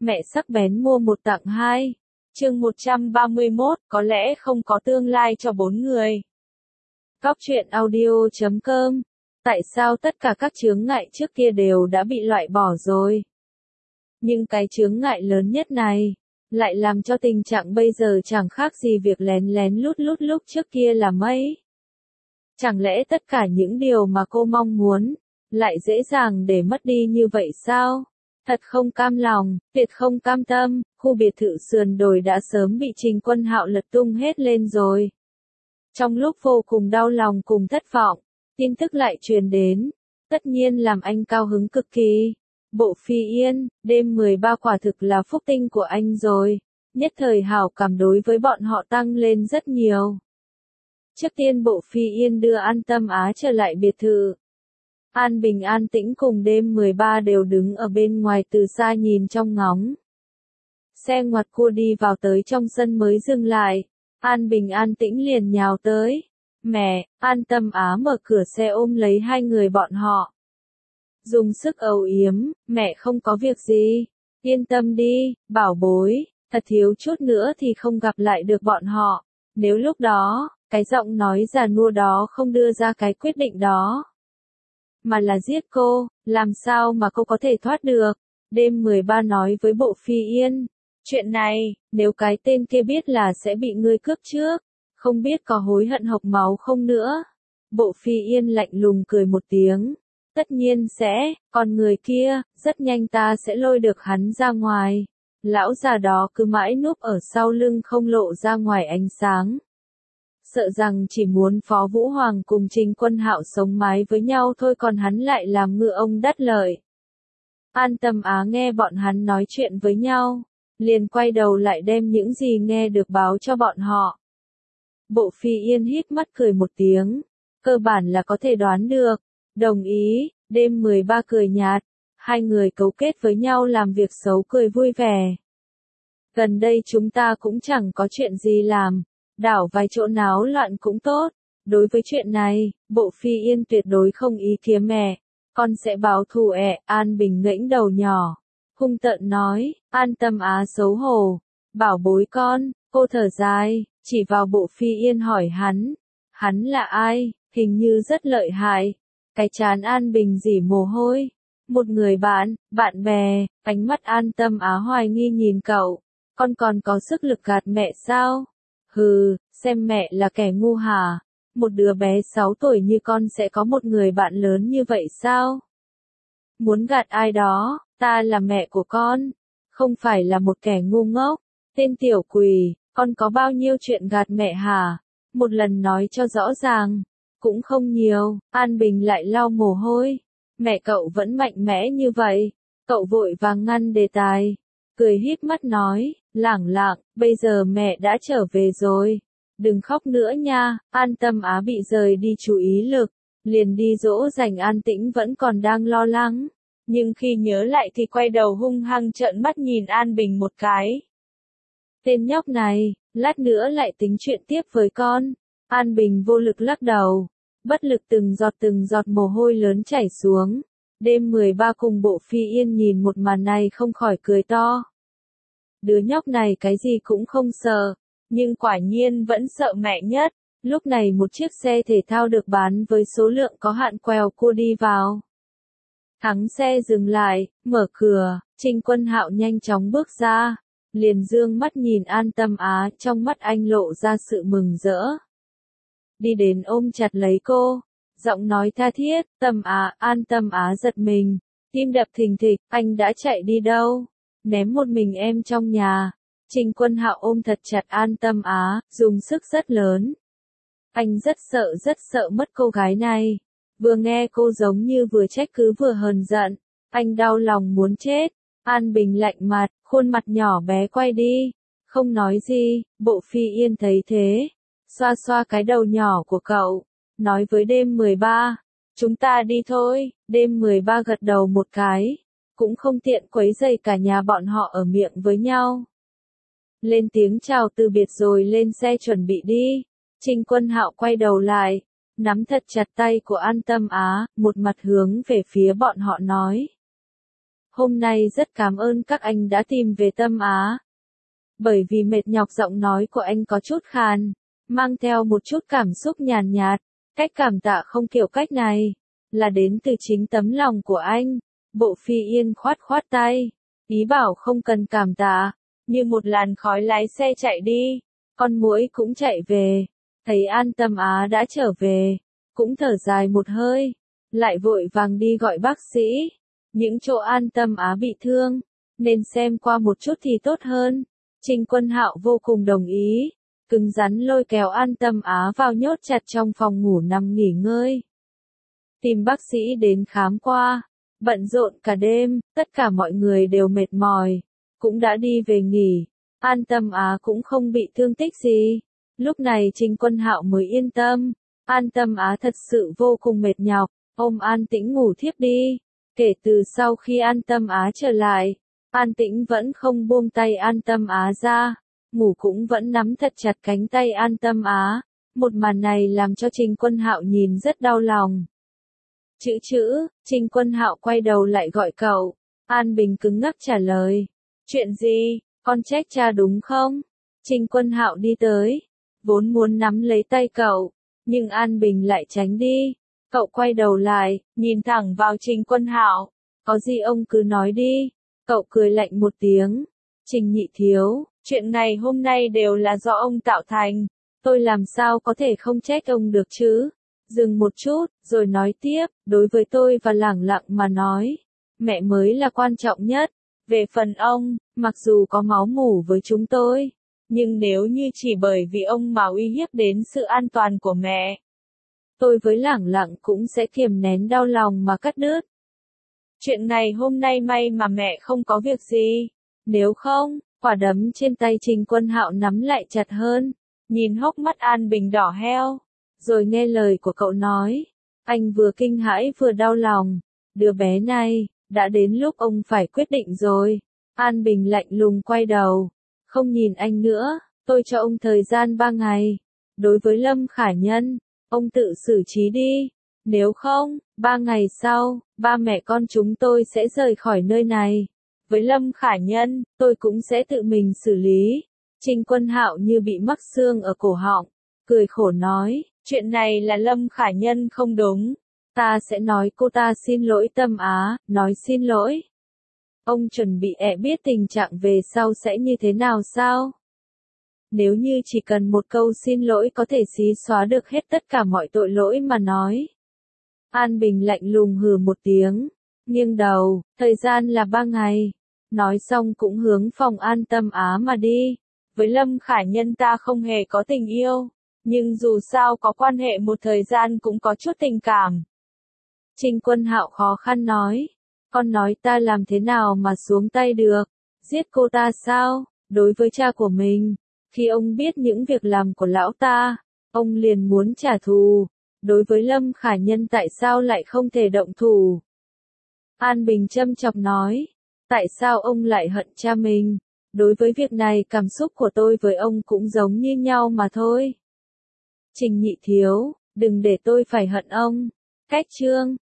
Mẹ sắc bén mua một tặng hai. Chương 131, có lẽ không có tương lai cho bốn người. Góc truyện audio.com. Tại sao tất cả các chướng ngại trước kia đều đã bị loại bỏ rồi? Nhưng cái chướng ngại lớn nhất này, lại làm cho tình trạng bây giờ chẳng khác gì việc lén lén lút lút lúc trước kia là mấy. Chẳng lẽ tất cả những điều mà cô mong muốn, lại dễ dàng để mất đi như vậy sao? Thật không cam lòng, tuyệt không cam tâm, khu biệt thự sườn đồi đã sớm bị Trình Quân Hạo lật tung hết lên rồi. Trong lúc vô cùng đau lòng cùng thất vọng, tin tức lại truyền đến, tất nhiên làm anh cao hứng cực kỳ. Bộ Phi Yên, đêm 13 quả thực là phúc tinh của anh rồi, nhất thời hảo cảm đối với bọn họ tăng lên rất nhiều. Trước tiên Bộ Phi Yên đưa An Tâm Á trở lại biệt thự. An Bình an tĩnh cùng đêm 13 đều đứng ở bên ngoài từ xa nhìn trong ngóng. Xe ngoặt cua đi vào tới trong sân mới dừng lại, An Bình an tĩnh liền nhào tới. Mẹ, An Tâm Á mở cửa xe ôm lấy hai người bọn họ. Dùng sức âu yếm, mẹ không có việc gì, yên tâm đi, bảo bối, thật thiếu chút nữa thì không gặp lại được bọn họ. Nếu lúc đó, cái giọng nói già nua đó không đưa ra cái quyết định đó, mà là giết cô, làm sao mà cô có thể thoát được? Đêm 13 nói với Bộ Phi Yên, chuyện này, nếu cái tên kia biết là sẽ bị ngươi cướp trước, không biết có hối hận hộc máu không nữa. Bộ Phi Yên lạnh lùng cười một tiếng, tất nhiên sẽ, còn người kia, rất nhanh ta sẽ lôi được hắn ra ngoài. Lão già đó cứ mãi núp ở sau lưng không lộ ra ngoài ánh sáng. Sợ rằng chỉ muốn Phó Vũ Hoàng cùng Trình Quân Hạo sống mái với nhau thôi, còn hắn lại làm ngựa ông đắc lợi. An Tâm Á nghe bọn hắn nói chuyện với nhau, liền quay đầu lại đem những gì nghe được báo cho bọn họ. Bộ Phi Yên híp mắt cười một tiếng, cơ bản là có thể đoán được, đồng ý. Đêm 13 cười nhạt, hai người cấu kết với nhau làm việc xấu cười vui vẻ. Gần đây chúng ta cũng chẳng có chuyện gì làm, đảo vài chỗ náo loạn cũng tốt. Đối với chuyện này, Bộ Phi Yên tuyệt đối không ý kiến mẹ, con sẽ báo thù ẹ. An Bình ngẩng đầu nhỏ, hung tợn nói. An Tâm Á xấu hổ, bảo bối con, cô thở dài, chỉ vào Bộ Phi Yên hỏi hắn là ai, hình như rất lợi hại. Cái trán An Bình rỉ mồ hôi. Một người bạn bè, ánh mắt An Tâm Á hoài nghi nhìn cậu. Con còn có sức lực gạt mẹ sao? Hừ, xem mẹ là kẻ ngu hả? Một đứa bé 6 tuổi như con sẽ có một người bạn lớn như vậy sao? Muốn gạt ai đó, ta là mẹ của con, không phải là một kẻ ngu ngốc. Tên tiểu quỷ, con có bao nhiêu chuyện gạt mẹ hả? Một lần nói cho rõ ràng. Cũng không nhiều. An Bình lại lau mồ hôi. Mẹ cậu vẫn mạnh mẽ như vậy. Cậu vội vàng ngăn đề tài, cười híp mắt nói, lẳng lặng, bây giờ mẹ đã trở về rồi. Đừng khóc nữa nha. An Tâm Á bị rời đi chú ý lực, liền đi dỗ dành an tĩnh vẫn còn đang lo lắng. Nhưng khi nhớ lại thì quay đầu hung hăng trợn mắt nhìn An Bình một cái. Tên nhóc này, lát nữa lại tính chuyện tiếp với con. An Bình vô lực lắc đầu. Bất lực từng giọt mồ hôi lớn chảy xuống. Đêm 13 cùng Bộ Phi Yên nhìn một màn này không khỏi cười to. Đứa nhóc này cái gì cũng không sợ, nhưng quả nhiên vẫn sợ mẹ nhất. Lúc này một chiếc xe thể thao được bán với số lượng có hạn quẹo cua đi vào. Thắng xe dừng lại, mở cửa, Trình Quân Hạo nhanh chóng bước ra, liền dương mắt nhìn An Tâm Á, trong mắt anh lộ ra sự mừng rỡ. Đi đến ôm chặt lấy cô, giọng nói tha thiết. Tâm Á. An Tâm Á giật mình, tim đập thình thịch. Anh đã chạy đi đâu? Ném một mình em trong nhà. Trình Quân Hạo ôm thật chặt An Tâm Á, dùng sức rất lớn. Anh rất sợ mất cô gái này. Vừa nghe cô giống như vừa trách cứ vừa hờn giận, anh đau lòng muốn chết. An Bình lạnh mặt, khuôn mặt nhỏ bé quay đi, không nói gì. Bộ Phi Yên thấy thế, xoa xoa cái đầu nhỏ của cậu, nói với đêm 13, chúng ta đi thôi. Đêm 13 gật đầu một cái, cũng không tiện quấy rầy cả nhà bọn họ ở miệng với nhau. Lên tiếng chào từ biệt rồi lên xe chuẩn bị đi. Trình Quân Hạo quay đầu lại, nắm thật chặt tay của An Tâm Á, một mặt hướng về phía bọn họ nói. Hôm nay rất cảm ơn các anh đã tìm về Tâm Á. Bởi vì mệt nhọc giọng nói của anh có chút khàn, mang theo một chút cảm xúc nhàn nhạt. Cách cảm tạ không kiểu cách này, là đến từ chính tấm lòng của anh. Bộ Phi Yên khoát khoát tay, ý bảo không cần cảm tạ, như một làn khói lái xe chạy đi. Con muỗi cũng chạy về, thấy An Tâm Á đã trở về, cũng thở dài một hơi, lại vội vàng đi gọi bác sĩ. Những chỗ An Tâm Á bị thương, nên xem qua một chút thì tốt hơn. Trình Quân Hạo vô cùng đồng ý, cứng rắn lôi kéo An Tâm Á vào nhốt chặt trong phòng ngủ nằm nghỉ ngơi. Tìm bác sĩ đến khám qua, bận rộn cả đêm, tất cả mọi người đều mệt mỏi, cũng đã đi về nghỉ. An Tâm Á cũng không bị thương tích gì. Lúc này Trình Quân Hạo mới yên tâm. An Tâm Á thật sự vô cùng mệt nhọc, ôm An Tĩnh ngủ thiếp đi. Kể từ sau khi An Tâm Á trở lại, An Tĩnh vẫn không buông tay An Tâm Á ra, ngủ cũng vẫn nắm thật chặt cánh tay An Tâm Á. Một màn này làm cho Trình Quân Hạo nhìn rất đau lòng. Chữ, Trình Quân Hạo quay đầu lại gọi cậu. An Bình cứng ngắc trả lời. Chuyện gì, con trách cha đúng không? Trình Quân Hạo đi tới, vốn muốn nắm lấy tay cậu, nhưng An Bình lại tránh đi. Cậu quay đầu lại, nhìn thẳng vào Trình Quân Hạo. Có gì ông cứ nói đi. Cậu cười lạnh một tiếng. Trình Nhị Thiếu, chuyện này hôm nay đều là do ông tạo thành. Tôi làm sao có thể không trách ông được chứ? Dừng một chút, rồi nói tiếp, đối với tôi và Lẳng Lặng mà nói, mẹ mới là quan trọng nhất. Về phần ông, mặc dù có máu mủ với chúng tôi, nhưng nếu như chỉ bởi vì ông mà uy hiếp đến sự an toàn của mẹ, tôi với Lẳng Lặng cũng sẽ kiềm nén đau lòng mà cắt đứt. Chuyện này hôm nay may mà mẹ không có việc gì, nếu không, quả đấm trên tay Trình Quân Hạo nắm lại chặt hơn, nhìn hốc mắt An Bình đỏ heo, rồi nghe lời của cậu nói, anh vừa kinh hãi vừa đau lòng, đứa bé này, đã đến lúc ông phải quyết định rồi. An Bình lạnh lùng quay đầu, không nhìn anh nữa, tôi cho ông thời gian 3 ngày, đối với Lâm Khả Nhân, ông tự xử trí đi, nếu không, 3 ngày sau, ba mẹ con chúng tôi sẽ rời khỏi nơi này. Với Lâm Khả Nhân, tôi cũng sẽ tự mình xử lý. Trình Quân Hạo như bị mắc xương ở cổ họng, cười khổ nói, chuyện này là Lâm Khả Nhân không đúng. Ta sẽ nói cô ta xin lỗi Tâm Á, nói xin lỗi. Ông chuẩn bị biết tình trạng về sau sẽ như thế nào sao? Nếu như chỉ cần một câu xin lỗi có thể xí xóa được hết tất cả mọi tội lỗi mà nói. An Bình lạnh lùng hừ một tiếng, nghiêng đầu, thời gian là 3 ngày. Nói xong cũng hướng phòng An Tâm Á mà đi. Với Lâm Khả Nhân ta không hề có tình yêu, nhưng dù sao có quan hệ một thời gian cũng có chút tình cảm. Trình Quân Hạo khó khăn nói, con nói ta làm thế nào mà xuống tay được, giết cô ta sao? Đối với cha của mình, khi ông biết những việc làm của lão ta, ông liền muốn trả thù. Đối với Lâm Khả Nhân tại sao lại không thể động thủ? An Bình châm chọc nói, tại sao ông lại hận cha mình? Đối với việc này cảm xúc của tôi với ông cũng giống như nhau mà thôi. Trình Nhị Thiếu, đừng để tôi phải hận ông. Cách chương